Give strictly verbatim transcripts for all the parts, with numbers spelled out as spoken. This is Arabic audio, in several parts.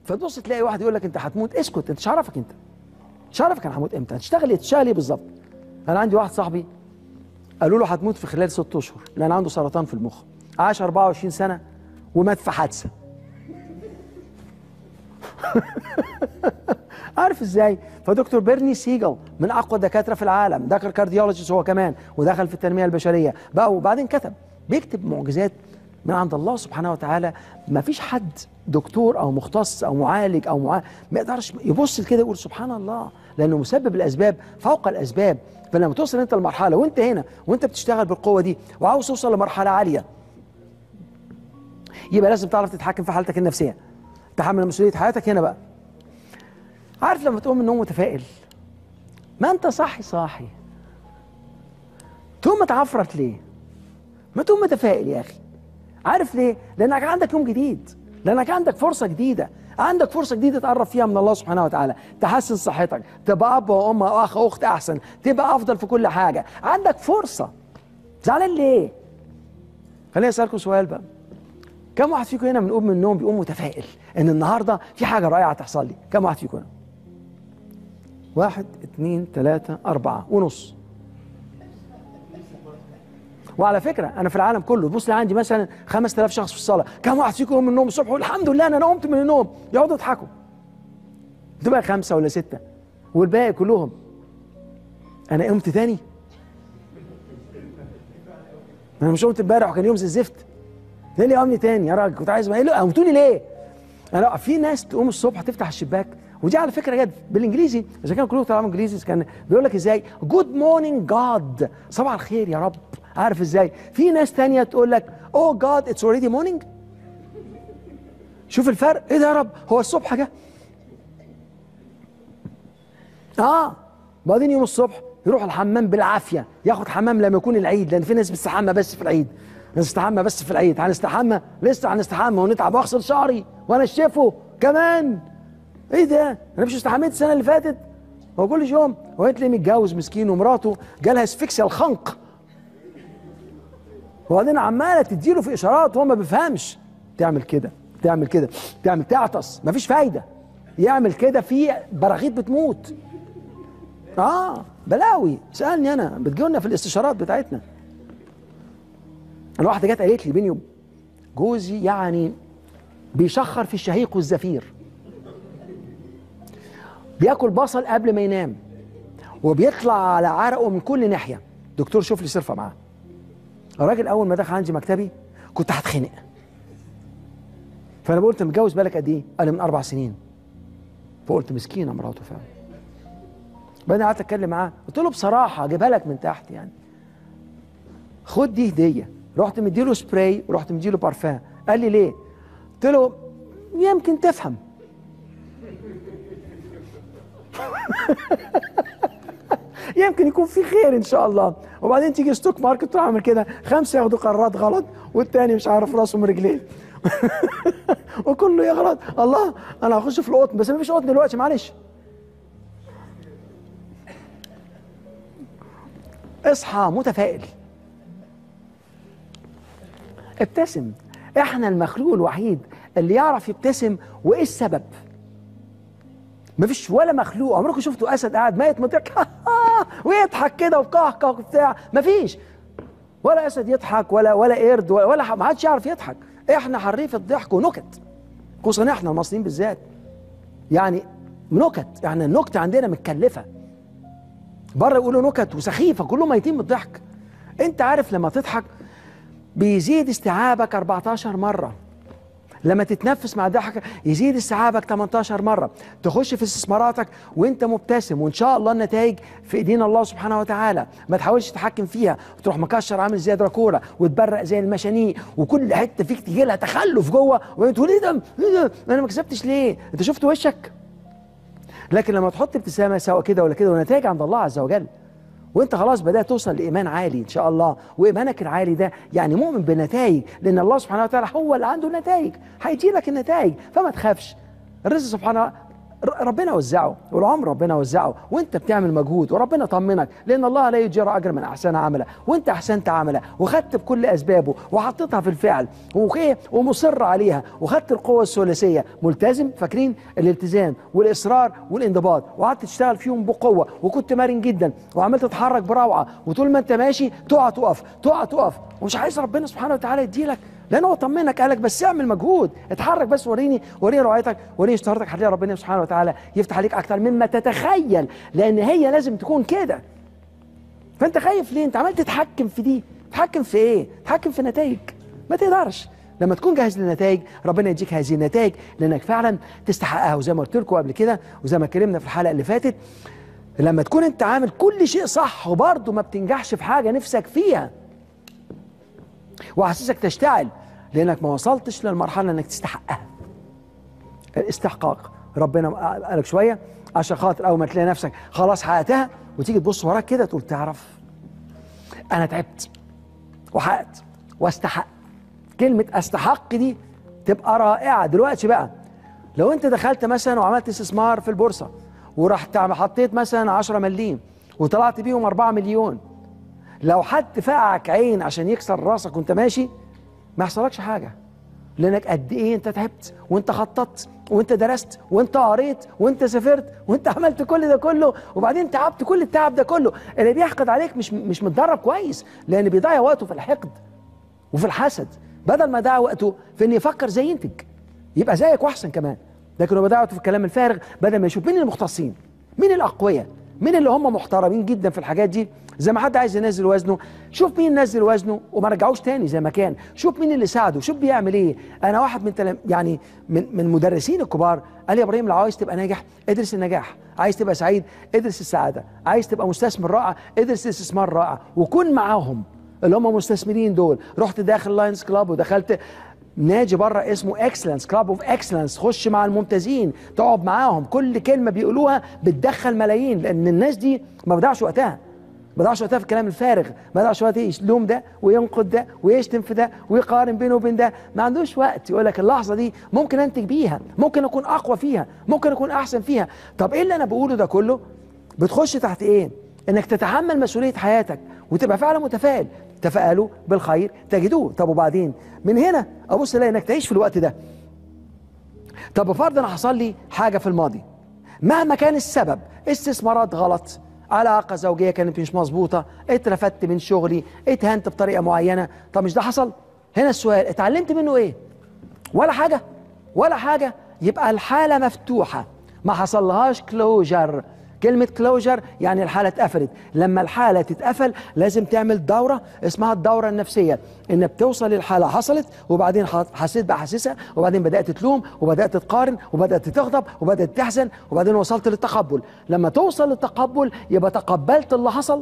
فتبص تلاقي واحد يقول لك انت هتموت، اسكت، انت مش عارفك، انت مش عارفك انا هموت امتى، هتشتغل ايه، تشتغل ايه بالظبط. انا عندي واحد صاحبي قالوا له هتموت في خلال ست اشهر لان عنده سرطان في المخ، عاش أربعة وعشرين سنه ومات في حادثه. عارف ازاي؟ فدكتور بيرني سيجل من اقوى الدكاتره في العالم، دكتور كارديولوجيست هو كمان ودخل في التنميه البشريه بقى، وبعدين كتب بيكتب معجزات من عند الله سبحانه وتعالى. ما فيش حد دكتور او مختص او معالج او معالج ما يقدرش يبص كده يقول سبحان الله، لانه مسبب الاسباب فوق الاسباب. فلما توصل انت لمرحله وانت هنا وانت بتشتغل بالقوه دي وعاوز توصل لمرحله عاليه، يبقى لازم تعرف تتحكم في حالتك النفسيه، تحمل مسؤوليه حياتك هنا بقى. عارف لما تقوم من النوم متفائل، ما انت صاحي صاحي تقوم متعفرت ليه؟ ما تقوم متفائل يا اخي. عارف ليه؟ لانك عندك يوم جديد، لانك عندك فرصه جديده، عندك فرصه جديده تقرب فيها من الله سبحانه وتعالى، تحسن صحتك، تبقى اب وام واخ واخت احسن، تبقى افضل في كل حاجه، عندك فرصه. زعلان ليه؟ خليني اسالكم سؤال بقى، كم واحد فيكم هنا بنقوم من النوم بيقوم متفائل ان النهارده في حاجه رائعه تحصل لي؟ كم واحد فيكم هنا؟ واحد اثنين ثلاثة أربعة ونص. وعلى فكرة أنا في العالم كله بص لي عندي مثلا خمسة آلاف شخص في الصالة، كم واحد فيكم يقوم من النوم الصبح يقول الحمد لله أنا قمت من النوم؟ يقعدوا يضحكوا. تبقى خمسة ولا ستة والباقي كلهم أنا قمت تاني؟ أنا مش قمت امبارح وكان يوم زي الزفت؟ ليه اللي قامني تاني يا راجل؟ كنت عايز ايه؟ قمتوني ليه؟ أنا في ناس تقوم الصبح تفتح الشباك، ودي على فكره جد بالانجليزي، اذا كانوا كلهم طالعين انجليزي كان بيقول لك ازاي؟ جود مورنينج جاد، صباح الخير يا رب. عارف ازاي؟ في ناس تانية تقول لك اوه جاد اتس اوريدي مورنينج. شوف الفرق، ايه ده يا رب؟ هو الصبح جه؟ اه بعدين يوم الصبح يروح الحمام بالعافيه، ياخد حمام لما يكون العيد، لان في ناس بتستحمى بس في العيد، نستحمى بس في العيد، هنستحمى لسه هنستحمى ونتعب واغسل شعري وانشفه كمان. ايه ده؟ انا مش استحميت السنه اللي فاتت؟ هو كل يوم هو تلاقيه متجوز مسكين ومراته جالها اسفكسيا الخنق، وبعدين عماله تديله في اشارات وهو ما بيفهمش، تعمل كده تعمل كده تعمل تعطس، مفيش فايده، يعمل كده في براغيث بتموت. اه بلاوي، سالني انا بتجيلنا في الاستشارات بتاعتنا. انا واحده جت قالت لي بيني جوزي يعني بيشخر في الشهيق والزفير، بياكل بصل قبل ما ينام وبيطلع على عرقه من كل ناحيه. دكتور شوف لي صرفه معاه. الراجل اول ما دخل عندي مكتبي كنت هتخنق، فانا قلت متجوز بالك قد ايه؟ قال لي من اربع سنين. فقلت مسكينه مراته فعلا. بعدين قعدت اتكلم معاه، قلت له بصراحه اجيبها لك من تحت يعني، خد دي هديه. رحت مديله سبراي ورحت مديله بارفان. قال لي ليه؟ قلت له يمكن تفهم. يمكن يكون في خير ان شاء الله. وبعدين تيجي ستوك ماركت تروح عامل كده، خمسه ياخدوا قرارات غلط والتاني مش عارف راسه من رجليه. وكله يغلط. الله انا هخش في القطن، بس ما فيش قطن دلوقتي معلش. اصحى متفائل، ابتسم. احنا المخلوق الوحيد اللي يعرف يبتسم. وايه السبب؟ مفيش ولا مخلوق عمركم شفتوا اسد قاعد ميت مضحك ويضحك كده وكهكه وبتاع؟ مفيش ولا اسد يضحك ولا ولا قرد ولا, ولا ما حدش يعرف يضحك. احنا حريف الضحك ونكت، خصوصا احنا المصريين بالذات، يعني نكت، يعني النكته عندنا متكلفه. بره يقولوا نكت وسخيفه كلهم ميتين من الضحك. انت عارف لما تضحك بيزيد استيعابك أربعتاشر مره، لما تتنفس مع ضحكك يزيد استيعابك تمنتاشر مره، تخش في استثماراتك وانت مبتسم، وان شاء الله النتائج في ايدين الله سبحانه وتعالى. ما تحاولش تتحكم فيها وتروح مكشر عامل زي دراكولا وتبرق زي المشانيق وكل حته فيك تجي لها تخلف جوه وانت تقول ايه ده؟ ايه ده؟ انا ما كسبتش ليه؟ انت شفت وشك؟ لكن لما تحط ابتسامه سواء كده ولا كده ونتائج عند الله عز وجل، وانت خلاص بدات توصل لايمان عالي ان شاء الله، وايمانك العالي ده يعني مؤمن بالنتائج، لان الله سبحانه وتعالى هو اللي عنده النتائج، هيجي لك النتائج، فما تخافش. الرزق سبحانه ربنا وزعه، والعمر ربنا وزعه، وانت بتعمل مجهود وربنا طمنك، لان الله لا يجزي اجر من احسن عملا، وانت احسنت عملا وخدت بكل اسبابه وحطيتها في الفعل ومصر عليها وخدت القوه الثلاثيه، ملتزم. فاكرين الالتزام والاصرار والانضباط، وقعدت تشتغل فيهم بقوه، وكنت مرن جدا وعملت تتحرك بروعه، وطول ما انت ماشي تقع تقف تقع تقف، ومش عايز ربنا سبحانه وتعالى يديلك، لان هو طمنك قالك بس اعمل مجهود، اتحرك بس، وريني وريني رعايتك، وريني اشتهارتك، هتلاقي ربنا سبحانه وتعالى يفتح عليك اكتر مما تتخيل، لان هي لازم تكون كده. فانت خايف ليه؟ انت عمال تتحكم في دي، تتحكم في ايه؟ تتحكم في نتائج، ما تقدرش. لما تكون جاهز للنتائج ربنا يديك هذه النتائج، لانك فعلا تستحقها. وزي ما قلت لكم قبل كده، وزي ما اتكلمنا في الحلقه اللي فاتت، لما تكون انت عامل كل شيء صح وبرضه ما بتنجحش في حاجه نفسك فيها وحاسسك تشتعل، لانك ما وصلتش للمرحله انك تستحقها. الاستحقاق ربنا قالك شويه عشان خاطر اول ما تلاقي نفسك خلاص حققتها وتيجي تبص وراك كده تقول تعرف انا تعبت وحققت واستحق. كلمه استحق دي تبقى رائعه. دلوقتي بقى لو انت دخلت مثلا وعملت استثمار في البورصه ورحت حطيت مثلا عشرة مليم وطلعت بيهم أربعة مليون، لو حد فقعك عين عشان يكسر راسك وانت ماشي ما يحصلكش حاجه، لانك قد ايه انت تعبت وانت خططت وانت درست وانت قريت وانت سافرت وانت عملت كل ده كله، وبعدين تعبت كل التعب ده كله. اللي بيحقد عليك مش مش متدرب كويس، لان بيضيع وقته في الحقد وفي الحسد، بدل ما يضيع وقته في ان يفكر زي ينتج يبقى زيك واحسن كمان. لكن هو بيضيع وقته في الكلام الفارغ، بدل ما يشوف مين المختصين، مين الاقوياء، مين اللي هم محترمين جدا في الحاجات دي. زي ما حد عايز ينزل وزنه، شوف مين نزل وزنه وما رجعوش تاني زي ما كان، شوف مين اللي ساعده، شوف بيعمل ايه. انا واحد من تلم يعني من من المدرسين الكبار قال لي يا ابراهيم، لو عايز تبقى ناجح ادرس النجاح، عايز تبقى سعيد ادرس السعاده، عايز تبقى مستثمر رائع ادرس الاستثمار رائع، وكن معاهم اللي هم مستثمرين دول. رحت داخل لاينز كلاب ودخلت نادي بره اسمه اكسلنس كلاب اوف اكسلنس، خش مع الممتازين تقعد معاهم، كل كلمه بيقولوها بتدخل ملايين، لان الناس دي ما بضيعش وقتها ما بضيعش وقتها في الكلام الفارغ، ما بضيعش وقتها يلوم ده وينقد ده ويشتم في ده ويقارن بينه وبين ده، ما عندوش وقت. يقول لك اللحظه دي ممكن انتج بيها، ممكن اكون اقوى فيها، ممكن اكون احسن فيها. طب ايه اللي انا بقوله ده كله؟ بتخش تحت ايه؟ انك تتحمل مسؤوليه حياتك وتبقى فعلا متفائل. تفائلوا بالخير تجدوه. طب وبعدين من هنا ابص الاقي انك تعيش في الوقت ده. طب بفرض انا حصل لي حاجه في الماضي مهما كان السبب، استثمارات غلط، علاقه زوجيه كانت مش مظبوطه، اترفدت من شغلي، اتهنت بطريقه معينه، طب مش ده حصل؟ هنا السؤال، اتعلمت منه ايه؟ ولا حاجه ولا حاجه. يبقى الحاله مفتوحه ما حصلهاش كلوجر. كلمة كلوجر يعني الحالة اتقفلت. لما الحالة تتقفل لازم تعمل دورة اسمها الدورة النفسية، ان بتوصل للحالة حصلت وبعدين حسيت بأحاسيسها وبعدين بدأت تلوم وبدأت تقارن وبدأت تغضب وبدأت تحزن وبعدين وصلت للتقبل. لما توصل للتقبل يبقى تقبلت اللي حصل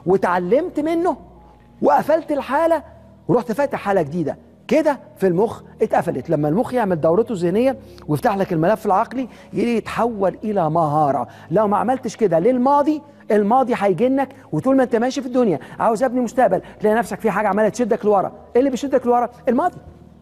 وتعلمت منه وقفلت الحالة ورحت فاتح حالة جديدة. كده في المخ اتقفلت. لما المخ يعمل دورته الذهنيه ويفتح لك الملف العقلي يتحول الى مهاره. لو ما عملتش كده للماضي، الماضي هيجنك، وطول ما انت ماشي في الدنيا عاوز ابني مستقبل تلاقي نفسك في حاجه عماله تشدك لورا. ايه اللي بيشدك لورا؟ الماضي.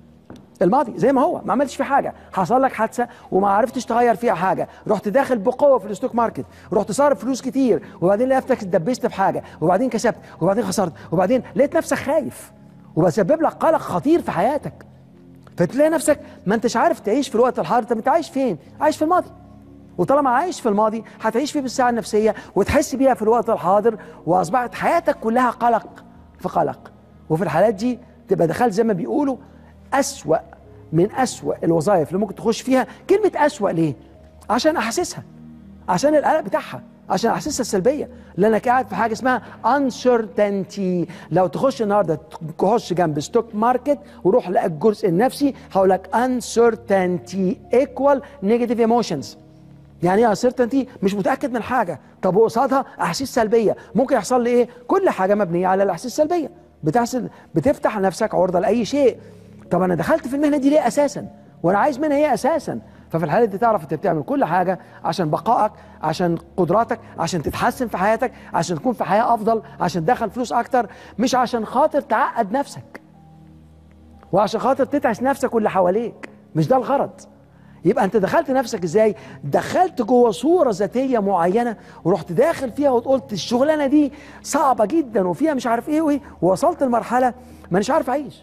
الماضي زي ما هو، ما عملتش فيه حاجه، حصل لك حادثه وما عرفتش تغير فيها حاجه، رحت داخل بقوه في الستوك ماركت، رحت صارف فلوس كتير وبعدين لقيت نفسك اتدبست في حاجه وبعدين كسبت وبعدين خسرت وبعدين لقيت نفسك خايف وبسبب لك قلق خطير في حياتك. فتلاقي نفسك ما انتش عارف تعيش في الوقت الحاضر. طب انت عايش فين؟ عايش في الماضي. وطالما عايش في الماضي هتعيش فيه بالساعه النفسيه وتحس بيها في الوقت الحاضر، واصبحت حياتك كلها قلق في قلق. وفي الحالات دي تبقى دخلت زي ما بيقولوا اسوأ من اسوأ الوظائف اللي ممكن تخش فيها. كلمه اسوأ ليه؟ عشان احاسيسها، عشان القلق بتاعها، عشان احاسيسها السلبيه، لانك قاعد في حاجه اسمها uncertainty. لو تخش النهارده تخش جنب ستوك ماركت وروح لقى الجزء النفسي هقول لك uncertainty equal negative emotions. يعني ايه uncertainty؟ مش متاكد من حاجه، طب وقصادها احاسيس سلبيه. ممكن يحصل لي ايه؟ كل حاجه مبنيه على الاحاسيس السلبيه، بتحصل بتفتح نفسك عرضه لاي شيء. طب انا دخلت في المهنه دي ليه اساسا؟ وانا عايز منها ايه اساسا؟ ففي الحالة دي تعرف انت بتعمل كل حاجة عشان بقائك، عشان قدراتك، عشان تتحسن في حياتك، عشان تكون في حياة افضل، عشان تدخل فلوس اكتر، مش عشان خاطر تعقد نفسك وعشان خاطر تتعس نفسك واللي حواليك. مش ده الغرض. يبقى انت دخلت نفسك ازاي؟ دخلت جوه صوره ذاتيه معينه ورحت داخل فيها وقلت الشغلانه دي صعبه جدا وفيها مش عارف ايه وايه، ووصلت لمرحله ما اناش عارف اعيش.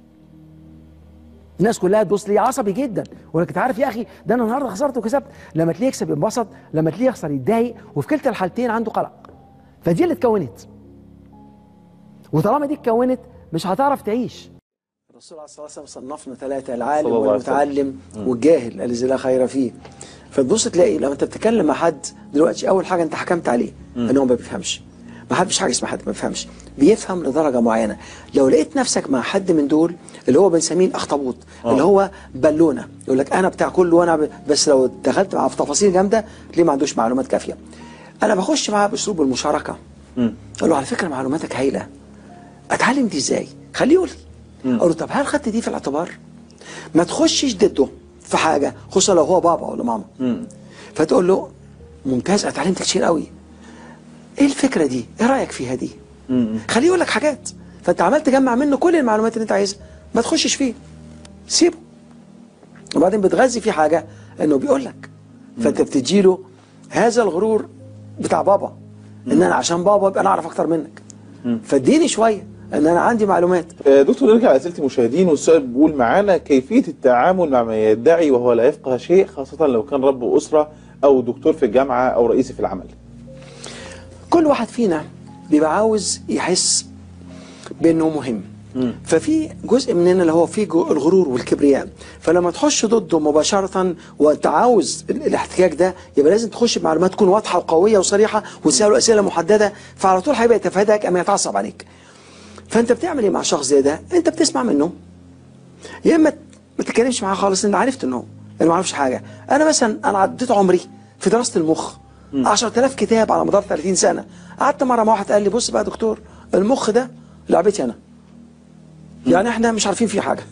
الناس كلها تبص لي عصبي جدا، ولكن انت عارف يا اخي ده انا النهارده خسرت وكسبت. لما تلاقيه يكسب ينبسط، لما تلاقيه يخسر يتضايق، وفي كلتا الحالتين عنده قلق. فدي اللي اتكونت، وطالما دي اتكونت مش هتعرف تعيش. الرسول عليه الصلاه والسلام صنفنا ثلاثه: العالم والمتعلم والجاهل الذي لا خير فيه. فتبص تلاقي لما انت بتتكلم مع حد دلوقتي، اول حاجه انت حكمت عليه ان هو ما بيفهمش. ما حدش حاجه اسمها حد ما بيفهمش، بيفهم لدرجه معينه. لو لقيت نفسك مع حد من دول اللي هو بنسميه الاخطبوط، اللي هو بالونه، يقول لك انا بتاع كله وانا ب... بس لو دخلت معاه في تفاصيل جامده تلاقيه ما عندوش معلومات كافيه. انا بخش معاه باسلوب المشاركه، اقول له على فكره معلوماتك هايله، اتعلم دي ازاي؟ خليه يقول لي. اقول له طب هل خدت دي في الاعتبار؟ ما تخشش ضده في حاجه، خصوصا لو هو بابا ولا ماما. مم. فتقول له ممتاز، اتعلمت كتير قوي، ايه الفكره دي؟ ايه رايك فيها دي؟ مم. خليه يقول لك حاجات. فانت عمال تجمع منه كل المعلومات اللي انت عايزها، ما تخشش فيه، سيبه. وبعدين بتغذي فيه حاجه انه بيقول لك، فانت بتديله هذا الغرور بتاع بابا، ان انا عشان بابا يبقى انا اعرف اكتر منك. فاديني شويه ان انا عندي معلومات. دكتور، نرجع لاسئله المشاهدين، والسؤال بيقول معانا: كيفيه التعامل مع من يدعي وهو لا يفقه شيء، خاصه لو كان رب اسره او دكتور في الجامعه او رئيسي في العمل؟ كل واحد فينا بيبقى عاوز يحس بانه مهم. م. ففي جزء مننا اللي هو فيه الغرور والكبرياء، فلما تخش ضده مباشره وانت عاوز الاحتكاك ده، يبقى لازم تخش بمعلومات تكون واضحه وقويه وصريحه، وتساله اسئله محدده، فعلى طول هيبقى يتفاداك اما يتعصب عليك. فانت بتعمل ايه مع شخص زي ده؟ انت بتسمع منه، يا اما ما تتكلمش معاه خالص، انت عرفت انه انا ما اعرفش حاجه. انا مثلا انا عديت عمري في دراسه المخ عشرة آلاف كتاب على مدار ثلاثين سنه. قعدت مره مع واحد قال لي بص بقى يا دكتور، المخ ده لعبتي انا، يعني احنا مش عارفين فيه حاجه.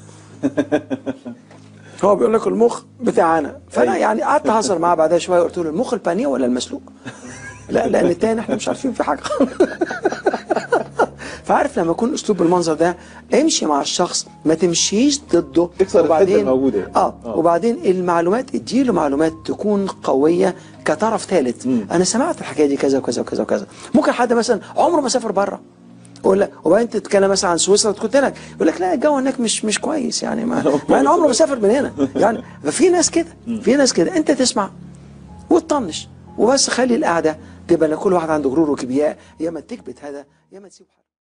هو بيقول لك المخ بتاعنا. فانا يعني قعدت اهزر معاه بعدها شويه، قلت له المخ البانيه ولا المسلوق؟ لا لان التاني احنا مش عارفين فيه حاجه. فعارف لما يكون اسلوب بالمنظر ده، امشي مع الشخص، ما تمشيش ضده. تكسر الحته الموجوده يعني. اه, آه. وبعدين المعلومات اديله معلومات تكون قويه كطرف ثالث. انا سمعت الحكايه دي كذا وكذا وكذا وكذا. ممكن حد مثلا عمره ما سافر بره، يقول لك، وبعدين تتكلم مثلا عن سويسرا، تقول لك يقول لك لا الجو هناك مش مش كويس يعني، ما مع ان عمره ما سافر من هنا يعني. ففي ناس كده، في ناس كده، انت تسمع وتطنش وبس. خلي القعده تبقى كل واحد عنده غرور وكبرياء، يا اما تكبت هذا يا اما تسيب حاجه.